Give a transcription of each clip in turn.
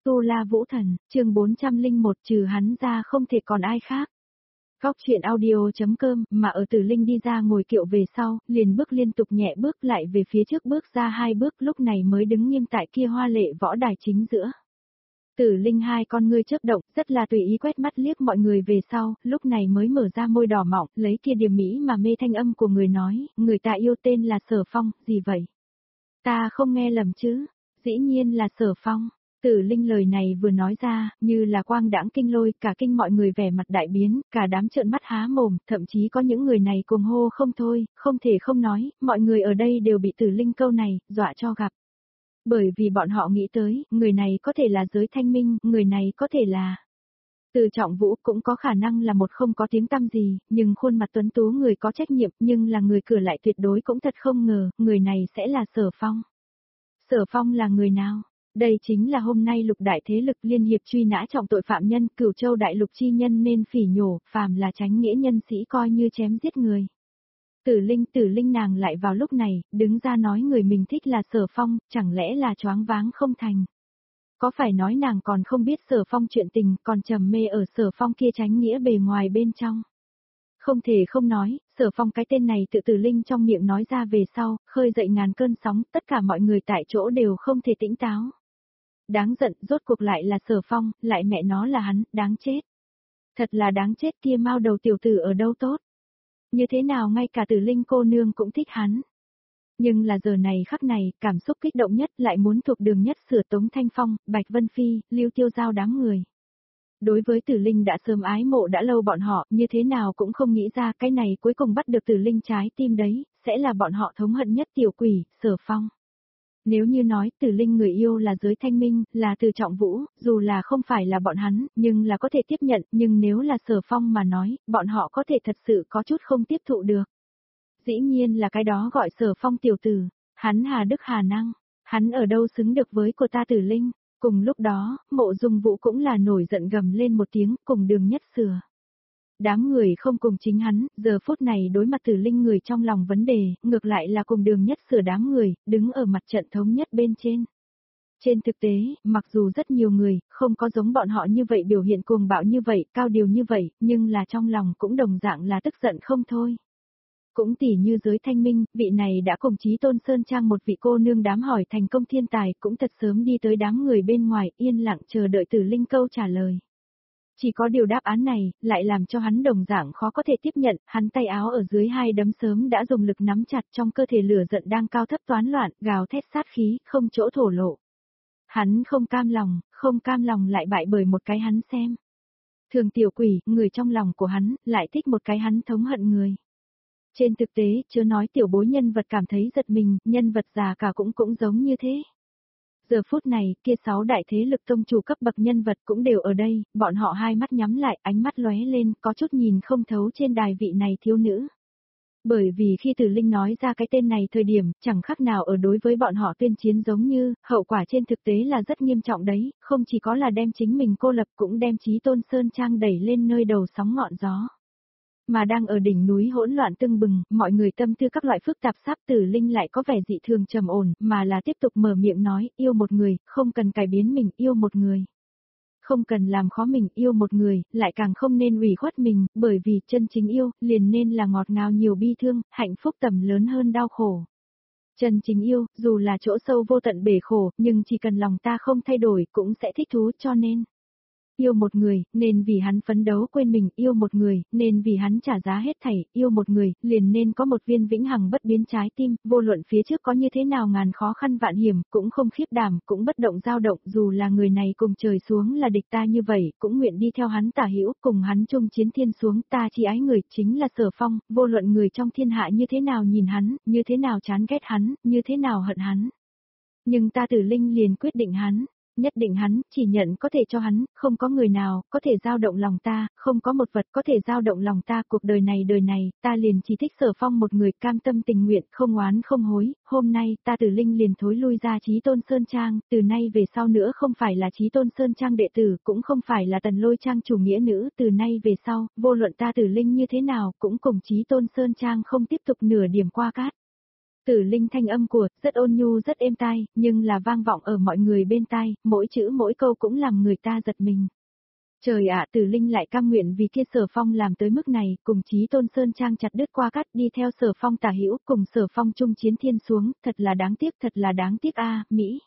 Tu La Vũ Thần, chương 401 trừ hắn ra không thể còn ai khác. Góc chuyện audio.com mà ở Tử Linh đi ra ngồi kiệu về sau, liền bước liên tục nhẹ bước lại về phía trước bước ra 2 bước lúc này mới đứng nghiêm tại kia hoa lệ võ đài chính giữa. Tử Linh hai con ngươi chớp động, rất là tùy ý quét mắt liếc mọi người về sau, lúc này mới mở ra môi đỏ mọng, lấy kia điềm mỹ mà mê thanh âm của người nói, người ta yêu tên là Sở Phong, gì vậy? Ta không nghe lầm chứ, dĩ nhiên là Sở Phong. Tử Linh lời này vừa nói ra, như là quang đãng kinh lôi, cả kinh mọi người vẻ mặt đại biến, cả đám trợn mắt há mồm, thậm chí có những người này cùng hô không thôi, không thể không nói, mọi người ở đây đều bị Tử Linh câu này, dọa cho gặp. Bởi vì bọn họ nghĩ tới, người này có thể là giới thanh minh, người này có thể là... Từ Trọng Vũ cũng có khả năng là một không có tiếng tăm gì, nhưng khuôn mặt tuấn tú người có trách nhiệm, nhưng là người cửa lại tuyệt đối cũng thật không ngờ, người này sẽ là Sở Phong. Sở Phong là người nào? Đây chính là hôm nay lục đại thế lực liên hiệp truy nã trọng tội phạm nhân, Cửu Châu đại lục chi nhân nên phỉ nhổ, phàm là tránh nghĩa nhân sĩ coi như chém giết người. Tử Linh nàng lại vào lúc này, đứng ra nói người mình thích là Sở Phong, chẳng lẽ là choáng váng không thành. Có phải nói nàng còn không biết Sở Phong chuyện tình, còn trầm mê ở Sở Phong kia tránh nghĩa bề ngoài bên trong. Không thể không nói, Sở Phong cái tên này tự Tử Linh trong miệng nói ra về sau, khơi dậy ngàn cơn sóng, tất cả mọi người tại chỗ đều không thể tĩnh táo. Đáng giận, rốt cuộc lại là Sở Phong, lại mẹ nó là hắn, đáng chết. Thật là đáng chết, kia mao đầu tiểu tử ở đâu tốt. Như thế nào ngay cả Tử Linh cô nương cũng thích hắn. Nhưng là giờ này khắc này, cảm xúc kích động nhất lại muốn thuộc đường nhất sửa Tống Thanh Phong, Bạch Vân Phi, Lưu Tiêu Giao đám người. Đối với Tử Linh đã sớm ái mộ đã lâu bọn họ, như thế nào cũng không nghĩ ra cái này cuối cùng bắt được Tử Linh trái tim đấy, sẽ là bọn họ thống hận nhất tiểu quỷ, Sở Phong. Nếu như nói Tử Linh người yêu là giới thanh minh, là Từ Trọng Vũ, dù là không phải là bọn hắn, nhưng là có thể tiếp nhận, nhưng nếu là Sở Phong mà nói, bọn họ có thể thật sự có chút không tiếp thụ được. Dĩ nhiên là cái đó gọi Sở Phong tiểu tử, hắn hà đức hà năng, hắn ở đâu xứng được với của ta Tử Linh. Cùng lúc đó, Mộ Dung Vũ cũng là nổi giận gầm lên một tiếng, cùng đường nhất sửa. Đám người không cùng chính hắn, giờ phút này đối mặt Tử Linh người trong lòng vấn đề, ngược lại là cùng đường nhất sửa đám người, đứng ở mặt trận thống nhất bên trên. Trên thực tế, mặc dù rất nhiều người, không có giống bọn họ như vậy biểu hiện cuồng bạo như vậy, cao điều như vậy, nhưng là trong lòng cũng đồng dạng là tức giận không thôi. Cũng tỉ như giới thanh minh, vị này đã cùng Chí Tôn Sơn Trang một vị cô nương đám hỏi thành công thiên tài cũng thật sớm đi tới đám người bên ngoài yên lặng chờ đợi Tử Linh câu trả lời. Chỉ có điều đáp án này, lại làm cho hắn đồng dạng khó có thể tiếp nhận, hắn tay áo ở dưới hai đấm sớm đã dùng lực nắm chặt trong cơ thể lửa giận đang cao thấp toán loạn, gào thét sát khí, không chỗ thổ lộ. Hắn không cam lòng lại bại bởi một cái hắn xem. Thường tiểu quỷ, người trong lòng của hắn, lại thích một cái hắn thống hận người. Trên thực tế, chớ nói tiểu bối nhân vật cảm thấy giật mình, nhân vật già cả cũng giống như thế. Giờ phút này, kia 6 đại thế lực tông chủ cấp bậc nhân vật cũng đều ở đây, bọn họ hai mắt nhắm lại, ánh mắt lóe lên, có chút nhìn không thấu trên đài vị này thiếu nữ. Bởi vì khi Tử Linh nói ra cái tên này thời điểm, chẳng khác nào ở đối với bọn họ tuyên chiến giống như, hậu quả trên thực tế là rất nghiêm trọng đấy, không chỉ có là đem chính mình cô lập cũng đem Chí Tôn Sơn Trang đẩy lên nơi đầu sóng ngọn gió. Mà đang ở đỉnh núi hỗn loạn tưng bừng, mọi người tâm tư các loại phức tạp sắp Tử Linh lại có vẻ dị thường trầm ổn, mà là tiếp tục mở miệng nói, yêu một người, không cần cải biến mình, yêu một người. Không cần làm khó mình, yêu một người, lại càng không nên ủy khuất mình, bởi vì chân chính yêu, liền nên là ngọt ngào nhiều bi thương, hạnh phúc tầm lớn hơn đau khổ. Chân chính yêu, dù là chỗ sâu vô tận bể khổ, nhưng chỉ cần lòng ta không thay đổi, cũng sẽ thích thú cho nên. Yêu một người, nên vì hắn phấn đấu quên mình, yêu một người, nên vì hắn trả giá hết thảy, yêu một người, liền nên có một viên vĩnh hằng bất biến trái tim, vô luận phía trước có như thế nào ngàn khó khăn vạn hiểm, cũng không khiếp đảm, cũng bất động dao động, dù là người này cùng trời xuống là địch ta như vậy, cũng nguyện đi theo hắn tả hữu, cùng hắn chung chiến thiên xuống, ta chỉ ái người, chính là Sở Phong, vô luận người trong thiên hạ như thế nào nhìn hắn, như thế nào chán ghét hắn, như thế nào hận hắn. Nhưng ta Tử Linh liền quyết định hắn. Nhất định hắn, chỉ nhận có thể cho hắn, không có người nào, có thể dao động lòng ta, không có một vật có thể dao động lòng ta, cuộc đời này, ta liền chỉ thích Sở Phong một người cam tâm tình nguyện, không oán không hối, hôm nay, ta Tử Linh liền thối lui ra Chí Tôn Sơn Trang, từ nay về sau nữa không phải là Chí Tôn Sơn Trang đệ tử, cũng không phải là Tần Lôi Trang chủ nghĩa nữ, từ nay về sau, vô luận ta Tử Linh như thế nào, cũng cùng Chí Tôn Sơn Trang không tiếp tục nửa điểm qua cát. Tử Linh thanh âm của, rất ôn nhu rất êm tai, nhưng là vang vọng ở mọi người bên tai, mỗi chữ mỗi câu cũng làm người ta giật mình. Trời ạ, Tử Linh lại cam nguyện vì kia Sở Phong làm tới mức này, cùng Chí Tôn Sơn Trang chặt đứt qua cắt đi theo Sở Phong tả hữu, cùng Sở Phong chung chiến thiên xuống, thật là đáng tiếc a, Mỹ.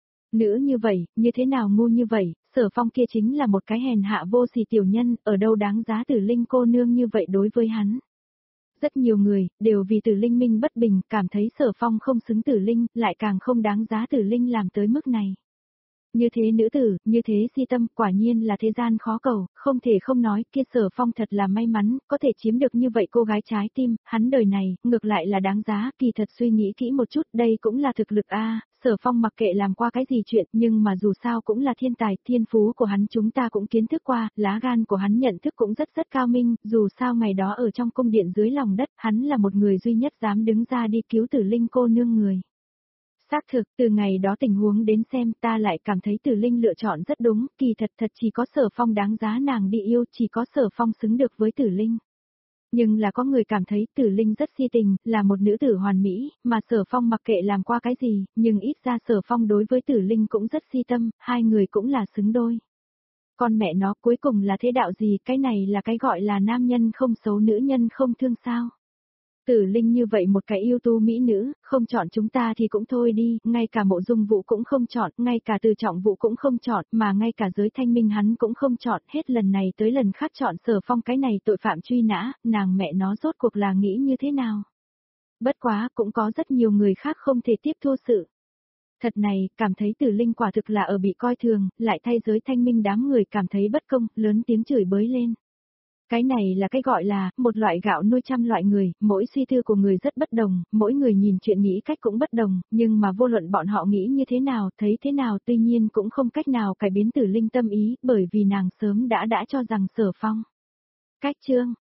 Nữ như vậy, như thế nào ngu như vậy, Sở Phong kia chính là một cái hèn hạ vô sỉ tiểu nhân, ở đâu đáng giá Tử Linh cô nương như vậy đối với hắn. Rất nhiều người, đều vì Tử Linh minh bất bình, cảm thấy Sở Phong không xứng Tử Linh, lại càng không đáng giá Tử Linh làm tới mức này. Như thế nữ tử, như thế si tâm, quả nhiên là thế gian khó cầu, không thể không nói, kia Sở Phong thật là may mắn, có thể chiếm được như vậy cô gái trái tim, hắn đời này, ngược lại là đáng giá, kỳ thật suy nghĩ kỹ một chút, đây cũng là thực lực a. Sở Phong mặc kệ làm qua cái gì chuyện, nhưng mà dù sao cũng là thiên tài, thiên phú của hắn chúng ta cũng kiến thức qua, lá gan của hắn nhận thức cũng rất cao minh, dù sao ngày đó ở trong cung điện dưới lòng đất, hắn là một người duy nhất dám đứng ra đi cứu Tử Linh cô nương người. Xác thực, từ ngày đó tình huống đến xem ta lại cảm thấy Tử Linh lựa chọn rất đúng, kỳ thật chỉ có Sở Phong đáng giá nàng đi yêu, chỉ có Sở Phong xứng được với Tử Linh. Nhưng là có người cảm thấy Tử Linh rất si tình, là một nữ tử hoàn mỹ, mà Sở Phong mặc kệ làm qua cái gì, nhưng ít ra Sở Phong đối với Tử Linh cũng rất si tâm, hai người cũng là xứng đôi. Con mẹ nó cuối cùng là thế đạo gì, cái này là cái gọi là nam nhân không xấu nữ nhân không thương sao. Tử Linh như vậy một cái yêu tu mỹ nữ, không chọn chúng ta thì cũng thôi đi, ngay cả Mộ Dung Vũ cũng không chọn, ngay cả Từ Trọng Vũ cũng không chọn, mà ngay cả giới thanh minh hắn cũng không chọn, hết lần này tới lần khác chọn Sở Phong cái này tội phạm truy nã, nàng mẹ nó rốt cuộc là nghĩ như thế nào. Bất quá, cũng có rất nhiều người khác không thể tiếp thu sự. Thật này, cảm thấy Tử Linh quả thực là ở bị coi thường, lại thay giới thanh minh đám người cảm thấy bất công, lớn tiếng chửi bới lên. Cái này là cái gọi là, một loại gạo nuôi trăm loại người, mỗi suy tư của người rất bất đồng, mỗi người nhìn chuyện nghĩ cách cũng bất đồng, nhưng mà vô luận bọn họ nghĩ như thế nào, thấy thế nào tuy nhiên cũng không cách nào cải biến Tử Linh tâm ý, bởi vì nàng sớm đã cho rằng Sở Phong. Cách chương